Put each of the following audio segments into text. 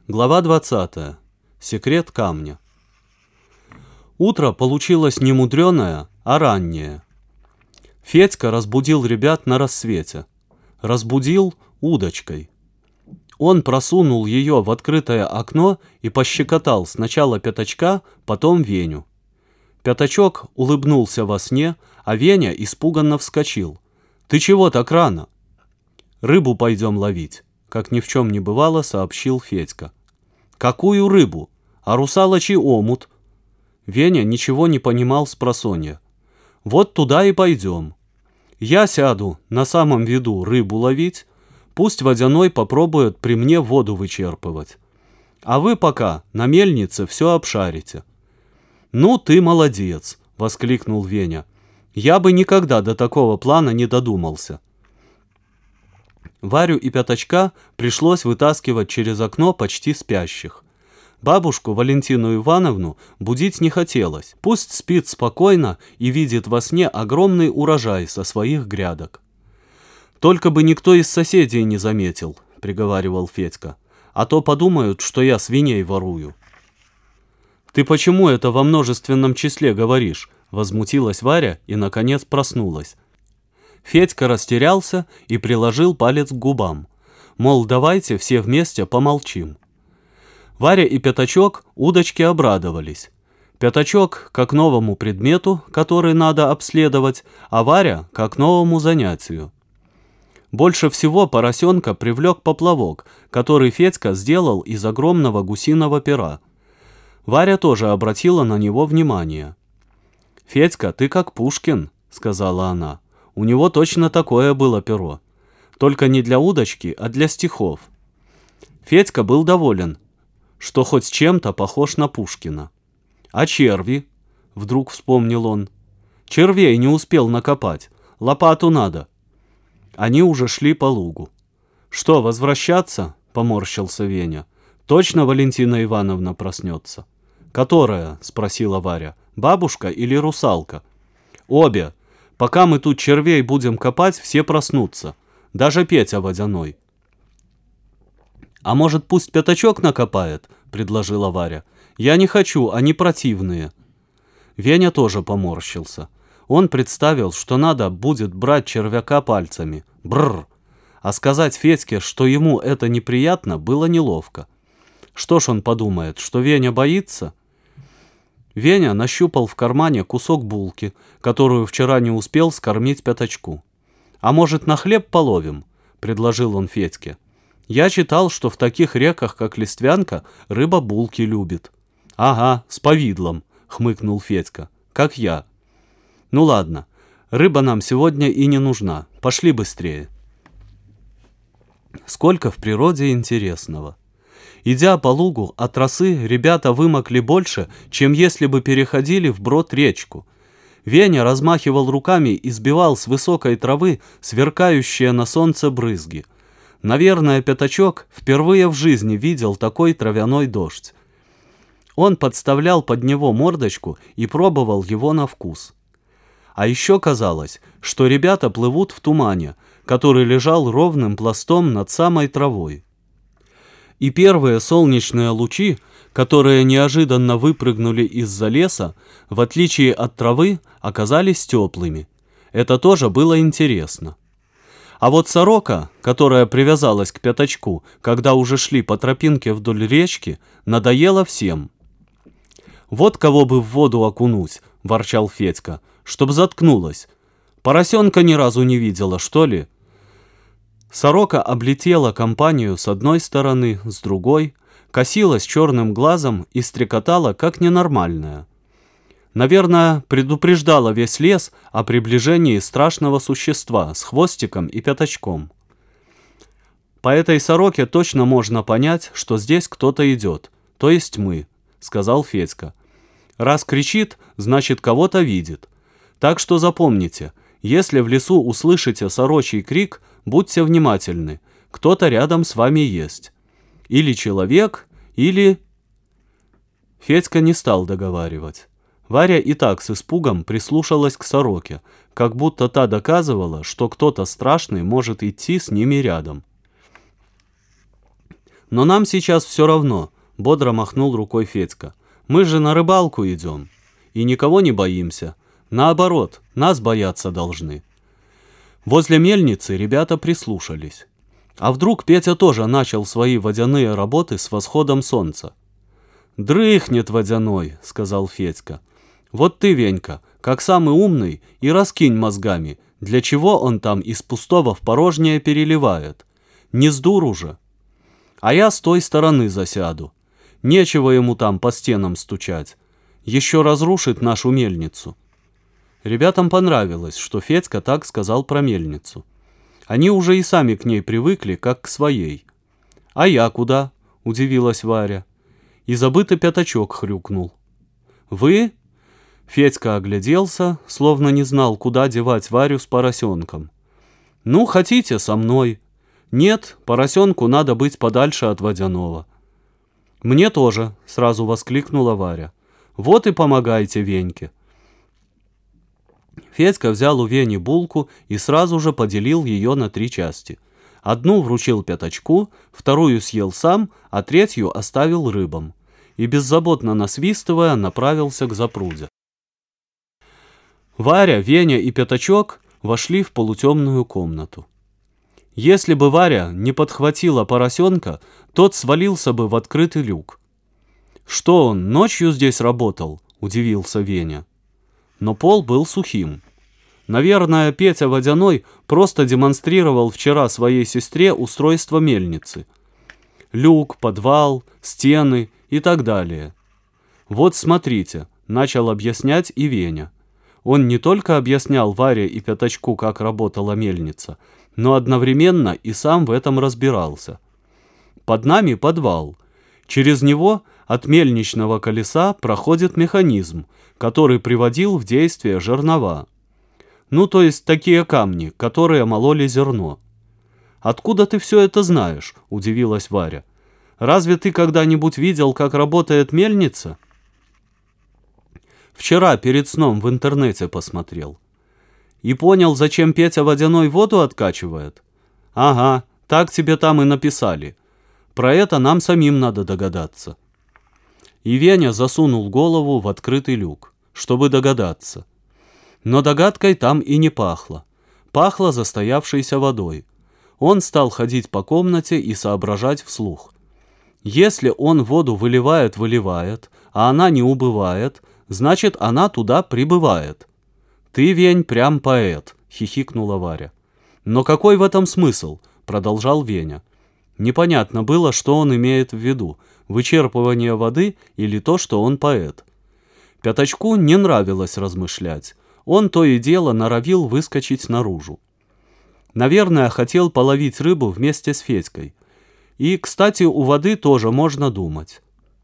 Глава 20. Секрет камня. Утро получилось не мудреное, а раннее. Федька разбудил ребят на рассвете. Разбудил удочкой. Он просунул ее в открытое окно и пощекотал сначала Пятачка, потом Веню. Пятачок улыбнулся во сне, а Веня испуганно вскочил. «Ты чего так рано?» «Рыбу пойдем ловить», — как ни в чем не бывало, сообщил Федька. «Какую рыбу? А русалочий омут?» Веня ничего не понимал спросонья. «Вот туда и пойдем. Я сяду на самом виду рыбу ловить, пусть Водяной попробует при мне воду вычерпывать. А вы пока на мельнице все обшарите». «Ну ты молодец!» — воскликнул Веня. «Я бы никогда до такого плана не додумался». Варю и Пятачка пришлось вытаскивать через окно почти спящих. Бабушку Валентину Ивановну будить не хотелось. Пусть спит спокойно и видит во сне огромный урожай со своих грядок. «Только бы никто из соседей не заметил», — приговаривал Федька. «А то подумают, что я свиней ворую». «Ты почему это во множественном числе говоришь?» — возмутилась Варя и, наконец, проснулась. Федька растерялся и приложил палец к губам. Мол, давайте все вместе помолчим. Варя и Пятачок удочки обрадовались. Пятачок как новому предмету, который надо обследовать, а Варя как новому занятию. Больше всего поросенка привлек поплавок, который Федька сделал из огромного гусиного пера. Варя тоже обратила на него внимание. «Федька, ты как Пушкин», — сказала она. «У него точно такое было перо. Только не для удочки, а для стихов». Федька был доволен, что хоть чем-то похож на Пушкина. «А черви?» — вдруг вспомнил он. «Червей не успел накопать. Лопату надо». Они уже шли по лугу. «Что, возвращаться?» — поморщился Веня. «Точно Валентина Ивановна проснется?» «Которая?» — спросила Варя. «Бабушка или русалка?» «Обе. Пока мы тут червей будем копать, все проснутся. Даже Петя Водяной». «А может, пусть Пятачок накопает?» — предложила Варя. «Я не хочу, они противные». Веня тоже поморщился. Он представил, что надо будет брать червяка пальцами. Бррр! А сказать Федьке, что ему это неприятно, было неловко. Что ж он подумает, что Веня боится? Веня нащупал в кармане кусок булки, которую вчера не успел скормить Пятачку. «А может, на хлеб половим?» — предложил он Федьке. «Я читал, что в таких реках, как Листвянка, рыба булки любит». «Ага, с повидлом», — хмыкнул Федька. «Как я». «Ну ладно, рыба нам сегодня и не нужна. Пошли быстрее». Сколько в природе интересного. Идя по лугу от росы, ребята вымокли больше, чем если бы переходили вброд речку. Веня размахивал руками и сбивал с высокой травы сверкающие на солнце брызги. Наверное, Пятачок впервые в жизни видел такой травяной дождь. Он подставлял под него мордочку и пробовал его на вкус. А еще казалось, что ребята плывут в тумане, который лежал ровным пластом над самой травой. И первые солнечные лучи, которые неожиданно выпрыгнули из-за леса, в отличие от травы, оказались теплыми. Это тоже было интересно. А вот сорока, которая привязалась к Пятачку, когда уже шли по тропинке вдоль речки, надоела всем. «Вот кого бы в воду окунуть», — ворчал Федька, — «чтоб заткнулась. Поросенка ни разу не видела, что ли?» Сорока облетела компанию с одной стороны, с другой, косилась черным глазом и стрекотала, как ненормальная. Наверное, предупреждала весь лес о приближении страшного существа с хвостиком и пятачком. «По этой сороке точно можно понять, что здесь кто-то идет, то есть мы», — сказал Федька. «Раз кричит, значит, кого-то видит. Так что запомните, если в лесу услышите сорочий крик, будьте внимательны, кто-то рядом с вами есть. Или человек, или...» Федька не стал договаривать. Варя и так с испугом прислушалась к сороке, как будто та доказывала, что кто-то страшный может идти с ними рядом. «Но нам сейчас все равно», — бодро махнул рукой Федька. «Мы же на рыбалку идем. И никого не боимся. Наоборот, нас бояться должны». Возле мельницы ребята прислушались. А вдруг Петя тоже начал свои водяные работы с восходом солнца? «Дрыхнет водяной», — сказал Федька. «Вот ты, Венька, как самый умный, и раскинь мозгами, для чего он там из пустого в порожнее переливает. Не с дуру же. А я с той стороны засяду. Нечего ему там по стенам стучать. Еще разрушит нашу мельницу». Ребятам понравилось, что Федька так сказал про мельницу. Они уже и сами к ней привыкли, как к своей. «А я куда?» — удивилась Варя. И забытый пятачок хрюкнул. «Вы?» — Федька огляделся, словно не знал, куда девать Варю с поросенком. «Ну, хотите, со мной. Нет, поросенку надо быть подальше от водяного». «Мне тоже», — сразу воскликнула Варя. «Вот и помогайте Веньке». Федька взял у Вени булку и сразу же поделил ее на 3 части. Одну вручил пятачку, вторую съел сам, а третью оставил рыбам. И беззаботно насвистывая, направился к запруде. Варя, Веня и пятачок вошли в полутемную комнату. Если бы Варя не подхватила поросенка, тот свалился бы в открытый люк. «Что он, ночью здесь работал?» – удивился Веня. Но пол был сухим. Наверное, Петя Водяной просто демонстрировал вчера своей сестре устройство мельницы. Люк, подвал, стены и так далее. «Вот смотрите», — начал объяснять и Веня. Он не только объяснял Варе и Пятачку, как работала мельница, но одновременно и сам в этом разбирался. «Под нами подвал. Через него от мельничного колеса проходит механизм, который приводил в действие жернова. Ну, то есть такие камни, которые мололи зерно». «Откуда ты все это знаешь?» – удивилась Варя. «Разве ты когда-нибудь видел, как работает мельница?» «Вчера перед сном в интернете посмотрел». «И понял, зачем Петя Водяной воду откачивает?» «Ага, так тебе там и написали. Про это нам самим надо догадаться». И Веня засунул голову в открытый люк, чтобы догадаться. Но догадкой там и не пахло. Пахло застоявшейся водой. Он стал ходить по комнате и соображать вслух. Если он воду выливает, а она не убывает, значит, она туда прибывает. «Ты, Вень, прям поэт», — хихикнула Варя. «Но какой в этом смысл?» — продолжал Веня. Непонятно было, что он имеет в виду — вычерпывание воды или то, что он поэт. Пятачку не нравилось размышлять. Он то и дело норовил выскочить наружу. Наверное, хотел половить рыбу вместе с Федькой. И, кстати, у воды тоже можно думать.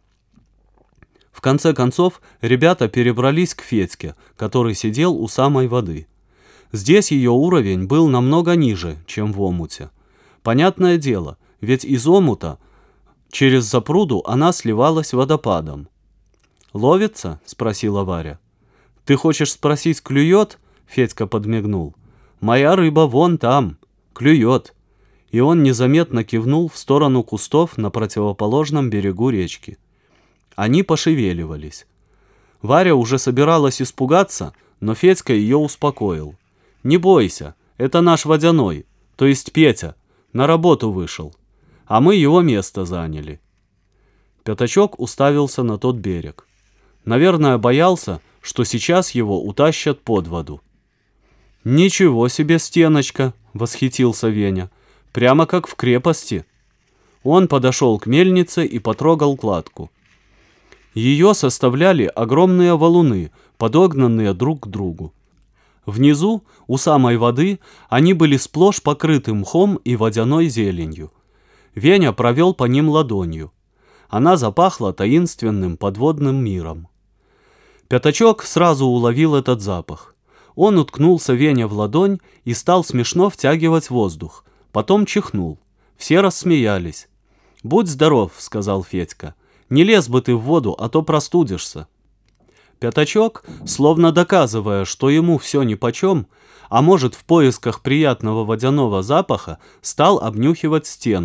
В конце концов, ребята перебрались к Федьке, который сидел у самой воды. Здесь ее уровень был намного ниже, чем в омуте. Понятное дело, ведь из омута через запруду она сливалась водопадом. «Ловится?» — спросила Варя. «Ты хочешь спросить, клюет?» — Федька подмигнул. «Моя рыба вон там, клюет». И он незаметно кивнул в сторону кустов на противоположном берегу речки. Они пошевеливались. Варя уже собиралась испугаться, но Федька ее успокоил. «Не бойся, это наш Водяной, то есть Петя, на работу вышел, а мы его место заняли». Пятачок уставился на тот берег. Наверное, боялся, что сейчас его утащат под воду. «Ничего себе стеночка!» — восхитился Веня. «Прямо как в крепости». Он подошел к мельнице и потрогал кладку. Ее составляли огромные валуны, подогнанные друг к другу. Внизу, у самой воды, они были сплошь покрыты мхом и водяной зеленью. Веня провел по ним ладонью. Она запахла таинственным подводным миром. Пятачок сразу уловил этот запах. Он уткнулся Вене в ладонь и стал смешно втягивать воздух. Потом чихнул. Все рассмеялись. «Будь здоров», — сказал Федька. «Не лез бы ты в воду, а то простудишься». Пятачок, словно доказывая, что ему все нипочем, а может, в поисках приятного водяного запаха, стал обнюхивать стену,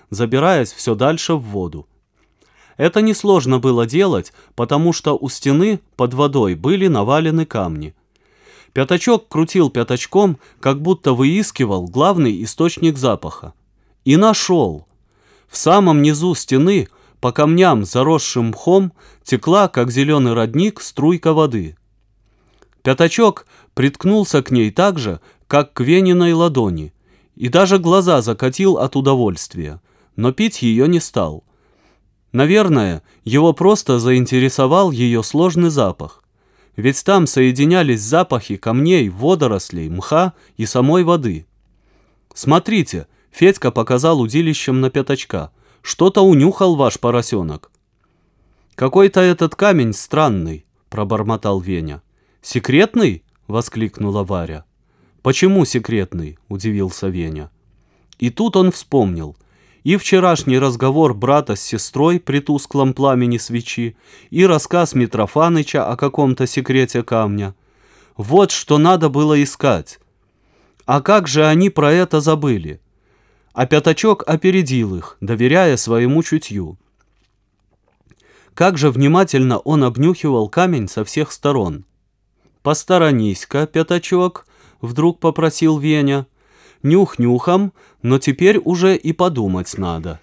забираясь все дальше в воду. Это несложно было делать, потому что у стены под водой были навалены камни. Пятачок крутил пятачком, как будто выискивал главный источник запаха. И нашел. В самом низу стены, по камням, заросшим мхом, текла, как зеленый родник, струйка воды. Пятачок приткнулся к ней так же, как к Вениной ладони, и даже глаза закатил от удовольствия, но пить ее не стал. Наверное, его просто заинтересовал ее сложный запах, ведь там соединялись запахи камней, водорослей, мха и самой воды. «Смотрите», — Федька показал удилищем на пятачка, — «что-то унюхал ваш поросенок». «Какой-то этот камень странный», — пробормотал Веня. «Секретный?» — воскликнула Варя. «Почему секретный?» — удивился Веня. И тут он вспомнил и вчерашний разговор брата с сестрой при тусклом пламени свечи, и рассказ Митрофаныча о каком-то секрете камня. Вот что надо было искать. А как же они про это забыли? А пятачок опередил их, доверяя своему чутью. Как же внимательно он обнюхивал камень со всех сторон. «Посторонись-ка, пятачок», — вдруг попросил Веня. «Нюх нюхом, но теперь уже и подумать надо.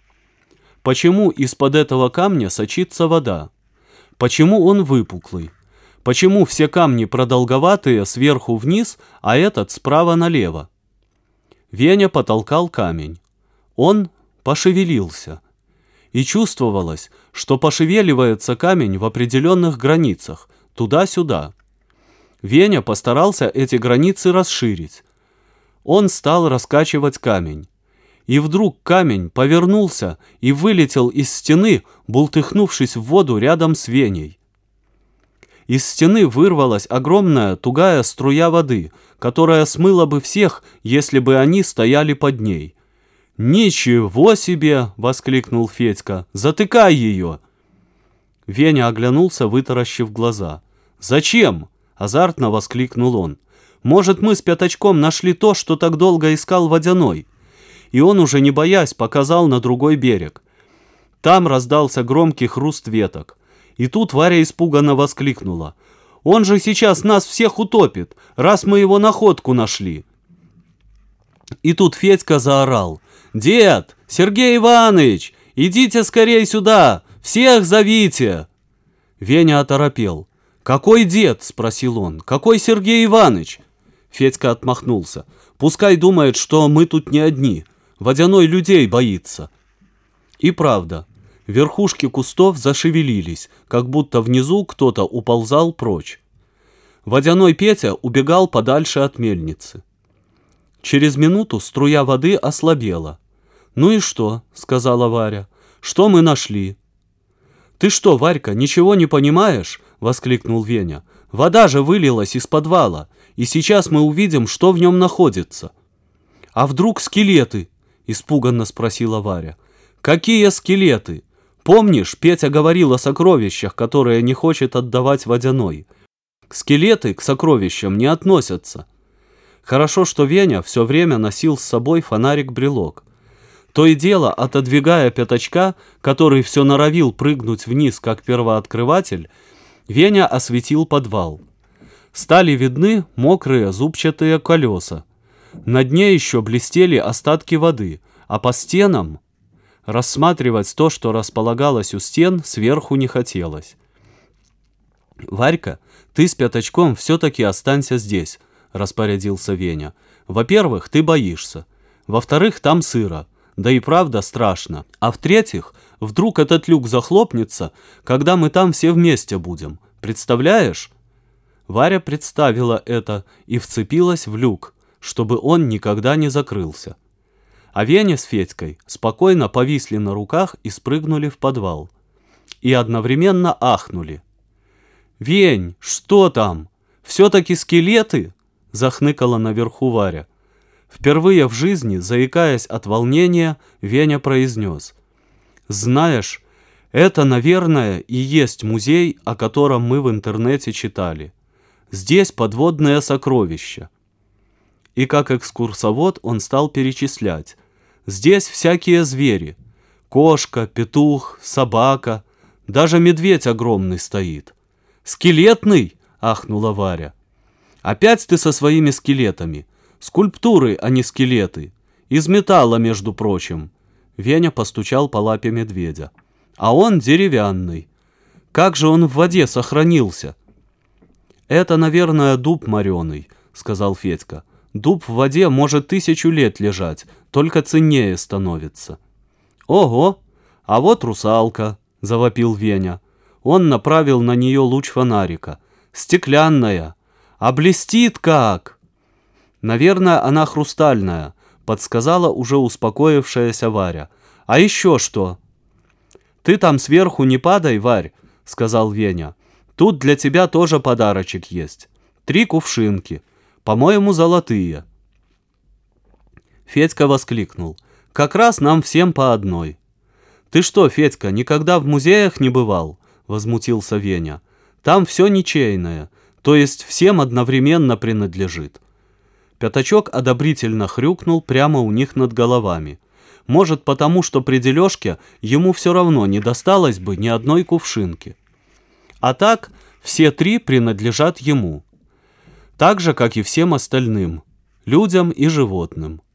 Почему из-под этого камня сочится вода? Почему он выпуклый? Почему все камни продолговатые сверху вниз, а этот справа налево?» Веня потолкал камень. Он пошевелился. И чувствовалось, что пошевеливается камень в определенных границах, туда-сюда. Веня постарался эти границы расширить. Он стал раскачивать камень. И вдруг камень повернулся и вылетел из стены, бултыхнувшись в воду рядом с Веней. Из стены вырвалась огромная тугая струя воды, которая смыла бы всех, если бы они стояли под ней. «Ничего себе!» — воскликнул Федька. «Затыкай ее!» Веня оглянулся, вытаращив глаза. «Зачем?» — азартно воскликнул он. «Может, мы с пятачком нашли то, что так долго искал Водяной?» И он, уже не боясь, показал на другой берег. Там раздался громкий хруст веток. И тут Варя испуганно воскликнула. «Он же сейчас нас всех утопит, раз мы его находку нашли!» И тут Федька заорал. «Дед! Сергей Иванович! Идите скорей сюда! Всех зовите!» Веня оторопел. «Какой дед?» — спросил он. «Какой Сергей Иванович?» Федька отмахнулся. «Пускай думает, что мы тут не одни. Водяной людей боится». И правда, верхушки кустов зашевелились, как будто внизу кто-то уползал прочь. Водяной Петя убегал подальше от мельницы. Через минуту струя воды ослабела. «Ну и что?» — сказала Варя. «Что мы нашли?» «Ты что, Варька, ничего не понимаешь?» — воскликнул Веня. «Вода же вылилась из подвала, и сейчас мы увидим, что в нем находится». «А вдруг скелеты?» — испуганно спросила Варя. «Какие скелеты? Помнишь, Петя говорил о сокровищах, которые не хочет отдавать Водяной? Скелеты к сокровищам не относятся». Хорошо, что Веня все время носил с собой фонарик-брелок. То и дело, отодвигая пятачка, который все норовил прыгнуть вниз, как первооткрыватель, Веня осветил подвал. Стали видны мокрые зубчатые колеса. На дне еще блестели остатки воды, а по стенам... Рассматривать то, что располагалось у стен, сверху не хотелось. «Варька, ты с пятачком все-таки останься здесь», — распорядился Веня. «Во-первых, ты боишься. Во-вторых, там сыро. Да и правда страшно. А в-третьих, вдруг этот люк захлопнется, когда мы там все вместе будем. Представляешь?» Варя представила это и вцепилась в люк, чтобы он никогда не закрылся. А Веня с Федькой спокойно повисли на руках и спрыгнули в подвал. И одновременно ахнули. «Вень, что там? Все-таки скелеты?» — захныкала наверху Варя. Впервые в жизни, заикаясь от волнения, Веня произнес. «Знаешь, это, наверное, и есть музей, о котором мы в интернете читали. Здесь подводное сокровище». И как экскурсовод он стал перечислять. Здесь всякие звери. Кошка, петух, собака, даже медведь огромный стоит. «Скелетный?» — ахнула Варя. «Опять ты со своими скелетами. Скульптуры, а не скелеты. Из металла, между прочим». Веня постучал по лапе медведя. «А он деревянный. Как же он в воде сохранился?» «Это, наверное, дуб мореный», — сказал Федька. «Дуб в воде может 1000 лет лежать, только ценнее становится». «Ого! А вот русалка!» — завопил Веня. Он направил на нее луч фонарика. «Стеклянная! А блестит как!» «Наверное, она хрустальная», — подсказала уже успокоившаяся Варя. «А еще что?» «Ты там сверху не падай, Варь», — сказал Веня. «Тут для тебя тоже подарочек есть. 3 кувшинки. По-моему, золотые». Федька воскликнул. «Как раз нам всем по одной». «Ты что, Федька, никогда в музеях не бывал?» — возмутился Веня. «Там все ничейное, то есть всем одновременно принадлежит». Пятачок одобрительно хрюкнул прямо у них над головами. Может, потому что при дележке ему все равно не досталось бы ни одной кувшинки. А так все 3 принадлежат ему. Так же, как и всем остальным, людям и животным.